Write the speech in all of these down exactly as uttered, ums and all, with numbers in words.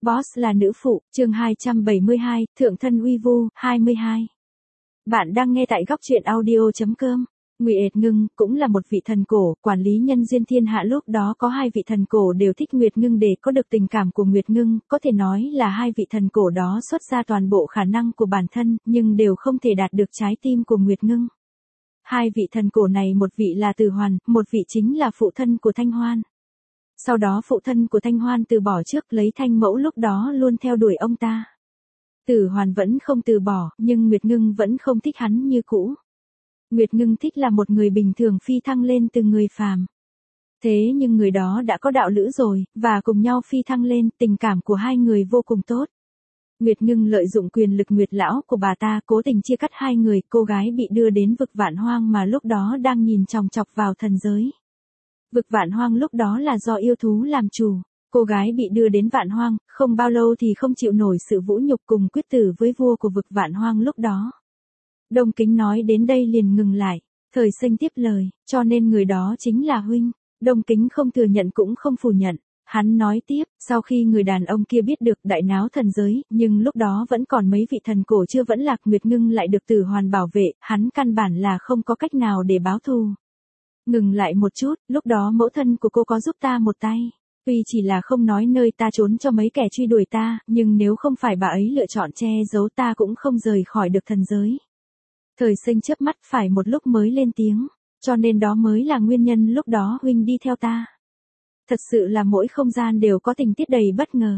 Boss là nữ phụ, chương hai trăm bảy mươi hai, Thượng thân uy vu, hai mươi hai. Bạn đang nghe tại góc truyện audio chấm com. Ngụy Ệt Ngưng cũng là một vị thần cổ, quản lý nhân duyên thiên hạ lúc đó có hai vị thần cổ đều thích Nguyệt Ngưng để có được tình cảm của Nguyệt Ngưng, có thể nói là hai vị thần cổ đó xuất ra toàn bộ khả năng của bản thân, nhưng đều không thể đạt được trái tim của Nguyệt Ngưng. Hai vị thần cổ này một vị là Từ Hoàn, một vị chính là phụ thân của Thanh Hoan. Sau đó phụ thân của Thanh Hoan từ bỏ trước lấy Thanh Mẫu lúc đó luôn theo đuổi ông ta. Tử Hoàn vẫn không từ bỏ, nhưng Nguyệt Ngưng vẫn không thích hắn như cũ. Nguyệt Ngưng thích là một người bình thường phi thăng lên từ người phàm. Thế nhưng người đó đã có đạo lữ rồi, và cùng nhau phi thăng lên, tình cảm của hai người vô cùng tốt. Nguyệt Ngưng lợi dụng quyền lực Nguyệt lão của bà ta cố tình chia cắt hai người, cô gái bị đưa đến vực Vạn Hoang mà lúc đó đang nhìn chòng chọc vào thần giới. Vực Vạn Hoang lúc đó là do yêu thú làm chủ, cô gái bị đưa đến Vạn Hoang, không bao lâu thì không chịu nổi sự vũ nhục cùng quyết tử với vua của vực Vạn Hoang lúc đó. Đông Kính nói đến đây liền ngừng lại, Thời Xanh tiếp lời, cho nên người đó chính là huynh. Đông Kính không thừa nhận cũng không phủ nhận, hắn nói tiếp, sau khi người đàn ông kia biết được đại náo thần giới, nhưng lúc đó vẫn còn mấy vị thần cổ chưa vẫn lạc, Nguyệt Ngưng lại được Tử Hoàn bảo vệ, hắn căn bản là không có cách nào để báo thù. Ngừng lại một chút, lúc đó mẫu thân của cô có giúp ta một tay. Tuy chỉ là không nói nơi ta trốn cho mấy kẻ truy đuổi ta, nhưng nếu không phải bà ấy lựa chọn che giấu ta cũng không rời khỏi được thần giới. Thời Sinh chớp mắt phải một lúc mới lên tiếng, cho nên đó mới là nguyên nhân lúc đó huynh đi theo ta. Thật sự là mỗi không gian đều có tình tiết đầy bất ngờ.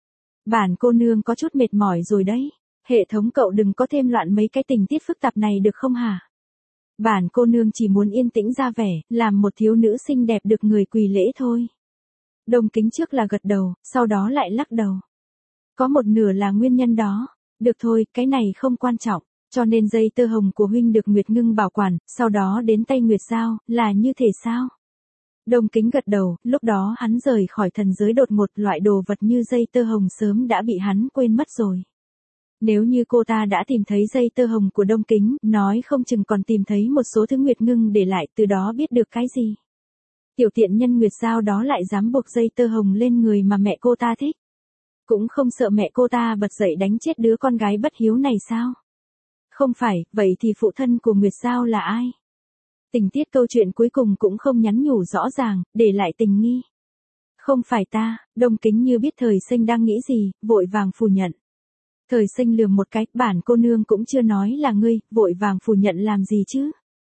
Bản cô nương có chút mệt mỏi rồi đấy, hệ thống cậu đừng có thêm loạn mấy cái tình tiết phức tạp này được không hả? Bản cô nương chỉ muốn yên tĩnh ra vẻ, làm một thiếu nữ xinh đẹp được người quỳ lễ thôi. Đông Kính trước là gật đầu, sau đó lại lắc đầu. Có một nửa là nguyên nhân đó. Được thôi, cái này không quan trọng. Cho nên dây tơ hồng của huynh được Nguyệt Ngưng bảo quản, sau đó đến tay Nguyệt Giao, là như thế sao? Đông Kính gật đầu, lúc đó hắn rời khỏi thần giới đột ngột, loại đồ vật như dây tơ hồng sớm đã bị hắn quên mất rồi. Nếu như cô ta đã tìm thấy dây tơ hồng của Đông Kính, nói không chừng còn tìm thấy một số thứ Nguyệt Ngưng để lại, từ đó biết được cái gì. Tiểu tiện nhân Nguyệt Giao đó lại dám buộc dây tơ hồng lên người mà mẹ cô ta thích. Cũng không sợ mẹ cô ta bật dậy đánh chết đứa con gái bất hiếu này sao? Không phải, vậy thì phụ thân của Nguyệt Giao là ai? Tình tiết câu chuyện cuối cùng cũng không nhắn nhủ rõ ràng, để lại tình nghi. Không phải ta, Đông Kính như biết Thời Sinh đang nghĩ gì, vội vàng phủ nhận. Thời Sinh lườm một cái, bản cô nương cũng chưa nói là ngươi, vội vàng phủ nhận làm gì chứ?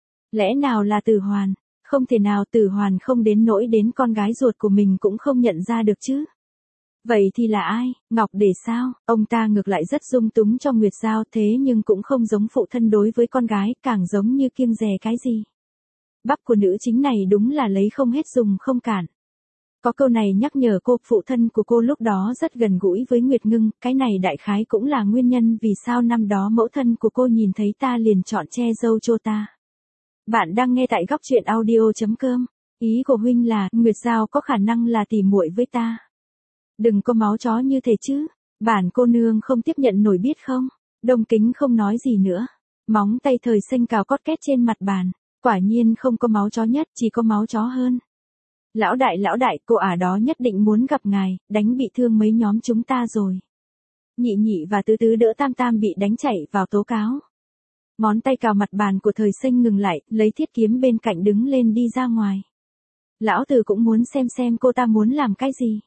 Lẽ nào là Tử Hoàn? Không thể nào, Tử Hoàn không đến nỗi đến con gái ruột của mình cũng không nhận ra được chứ. Vậy thì là ai? Ngọc Để sao? Ông ta ngược lại rất dung túng cho Nguyệt Giao, thế nhưng cũng không giống phụ thân đối với con gái, càng giống như kiêng dè cái gì. Bắp của nữ chính này đúng là lấy không hết dùng không cản. Có câu này nhắc nhở cô, phụ thân của cô lúc đó rất gần gũi với Nguyệt Ngưng, cái này đại khái cũng là nguyên nhân vì sao năm đó mẫu thân của cô nhìn thấy ta liền chọn che dâu cho ta. Bạn đang nghe tại góc truyện audio chấm com. Ý của huynh là, Nguyệt Giao có khả năng là tỉ muội với ta. Đừng có máu chó như thế chứ, bản cô nương không tiếp nhận nổi biết không? Đông Kính không nói gì nữa. Móng tay Thời Sinh cào cót két trên mặt bàn. Quả nhiên không có máu chó nhất, chỉ có máu chó hơn. Lão đại lão đại, cô ả đó nhất định muốn gặp ngài, đánh bị thương mấy nhóm chúng ta rồi. Nhị nhị và tứ tứ đỡ tam tam bị đánh chạy vào tố cáo. Ngón tay cào mặt bàn của Thời Sinh ngừng lại, lấy thiết kiếm bên cạnh đứng lên đi ra ngoài. Lão Tử cũng muốn xem xem cô ta muốn làm cái gì.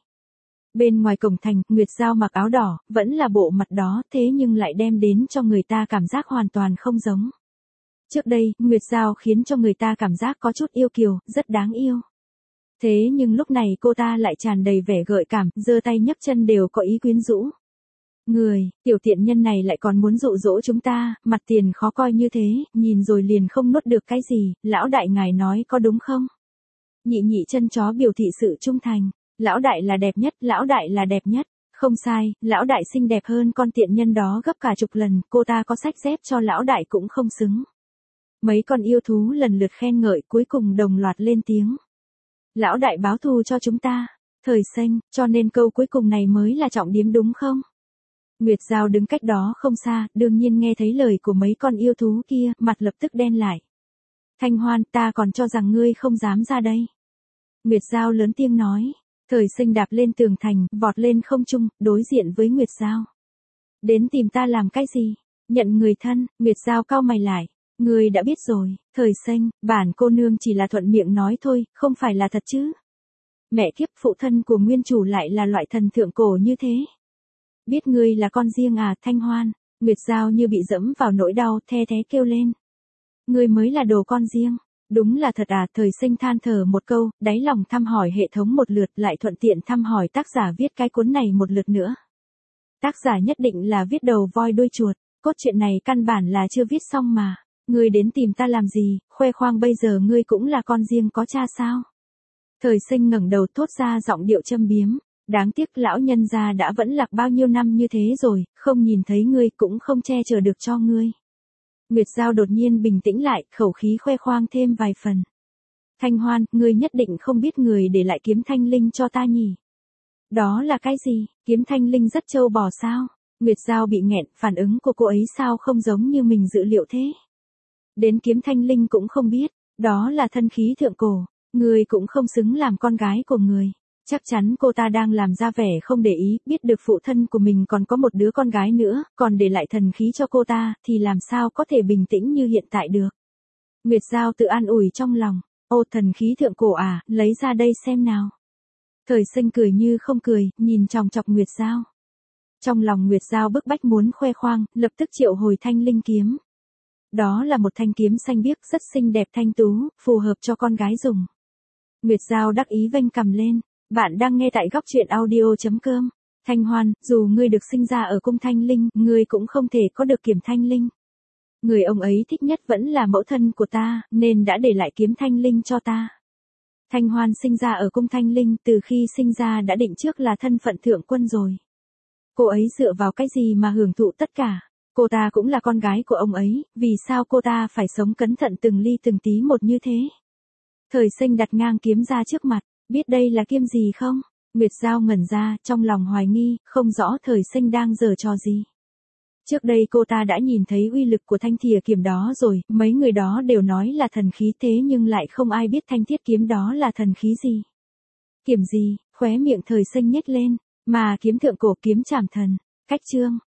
Bên ngoài cổng thành, Nguyệt Giao mặc áo đỏ, vẫn là bộ mặt đó, thế nhưng lại đem đến cho người ta cảm giác hoàn toàn không giống. Trước đây, Nguyệt Giao khiến cho người ta cảm giác có chút yêu kiều, rất đáng yêu. Thế nhưng lúc này cô ta lại tràn đầy vẻ gợi cảm, giơ tay nhấc chân đều có ý quyến rũ. Người, tiểu tiện nhân này lại còn muốn dụ dỗ chúng ta, mặt tiền khó coi như thế, nhìn rồi liền không nuốt được cái gì, lão đại ngài nói có đúng không? Nhị nhị chân chó biểu thị sự trung thành, lão đại là đẹp nhất, lão đại là đẹp nhất, không sai, lão đại xinh đẹp hơn con tiện nhân đó gấp cả chục lần, cô ta có sách dép cho lão đại cũng không xứng. Mấy con yêu thú lần lượt khen ngợi cuối cùng đồng loạt lên tiếng. Lão đại báo thù cho chúng ta, Thời Sinh, cho nên câu cuối cùng này mới là trọng điểm đúng không? Nguyệt Giao đứng cách đó không xa, đương nhiên nghe thấy lời của mấy con yêu thú kia, mặt lập tức đen lại. Thanh Hoan, ta còn cho rằng ngươi không dám ra đây. Nguyệt Giao lớn tiếng nói. Thời Sinh đạp lên tường thành, vọt lên không trung, đối diện với Nguyệt Giao. Đến tìm ta làm cái gì? Nhận người thân. Nguyệt Giao cau mày lại. Ngươi đã biết rồi. Thời Sinh, bản cô nương chỉ là thuận miệng nói thôi, không phải là thật chứ. Mẹ kiếp, phụ thân của nguyên chủ lại là loại thần thượng cổ như thế. Biết ngươi là con riêng à? Thanh Hoan. Nguyệt Giao như bị dẫm vào nỗi đau, the thé kêu lên. Ngươi mới là đồ con riêng. Đúng là thật à? Thời Sinh than thở một câu, đáy lòng thăm hỏi hệ thống một lượt, lại thuận tiện thăm hỏi tác giả viết cái cuốn này một lượt nữa. Tác giả nhất định là viết đầu voi đuôi chuột, cốt truyện này căn bản là chưa viết xong mà. Ngươi đến tìm ta làm gì, khoe khoang bây giờ ngươi cũng là con riêng có cha sao? Thời Sinh ngẩng đầu thốt ra giọng điệu châm biếm. Đáng tiếc lão nhân gia đã vẫn lạc bao nhiêu năm như thế rồi, không nhìn thấy ngươi cũng không che chở được cho ngươi. Nguyệt Giao đột nhiên bình tĩnh lại, khẩu khí khoe khoang thêm vài phần. Thanh Hoan, ngươi nhất định không biết người để lại kiếm thanh linh cho ta nhỉ? Đó là cái gì? Kiếm thanh linh rất trâu bò sao? Nguyệt Giao bị nghẹn, phản ứng của cô ấy sao không giống như mình dự liệu thế? Đến kiếm thanh linh cũng không biết, đó là thân khí thượng cổ, ngươi cũng không xứng làm con gái của người. Chắc chắn cô ta đang làm ra vẻ không để ý, biết được phụ thân của mình còn có một đứa con gái nữa, còn để lại thần khí cho cô ta, thì làm sao có thể bình tĩnh như hiện tại được. Nguyệt Giao tự an ủi trong lòng, ô thần khí thượng cổ à, lấy ra đây xem nào. Thời Sinh cười như không cười, nhìn chòng chọc Nguyệt Giao. Trong lòng Nguyệt Giao bức bách muốn khoe khoang, lập tức triệu hồi thanh linh kiếm. Đó là một thanh kiếm xanh biếc rất xinh đẹp thanh tú, phù hợp cho con gái dùng. Nguyệt Giao đắc ý vênh cằm lên. Bạn đang nghe tại góc truyện audio chấm com. Thanh Hoan, dù ngươi được sinh ra ở cung thanh linh, ngươi cũng không thể có được kiếm thanh linh. Người ông ấy thích nhất vẫn là mẫu thân của ta, nên đã để lại kiếm thanh linh cho ta. Thanh Hoan sinh ra ở cung thanh linh, từ khi sinh ra đã định trước là thân phận thượng quân rồi. Cô ấy dựa vào cái gì mà hưởng thụ tất cả? Cô ta cũng là con gái của ông ấy, vì sao cô ta phải sống cẩn thận từng ly từng tí một như thế? Thời Sinh đặt ngang kiếm ra trước mặt. Biết đây là kiếm gì không? Nguyệt Giao ngẩn ra, trong lòng hoài nghi, không rõ Thời Sinh đang giở trò gì. Trước đây cô ta đã nhìn thấy uy lực của thanh thìa kiếm đó rồi, mấy người đó đều nói là thần khí thế nhưng lại không ai biết thanh thiết kiếm đó là thần khí gì. Kiếm gì? Khóe miệng Thời Sinh nhếch lên, mà kiếm thượng cổ kiếm trảm thần. Cách chương.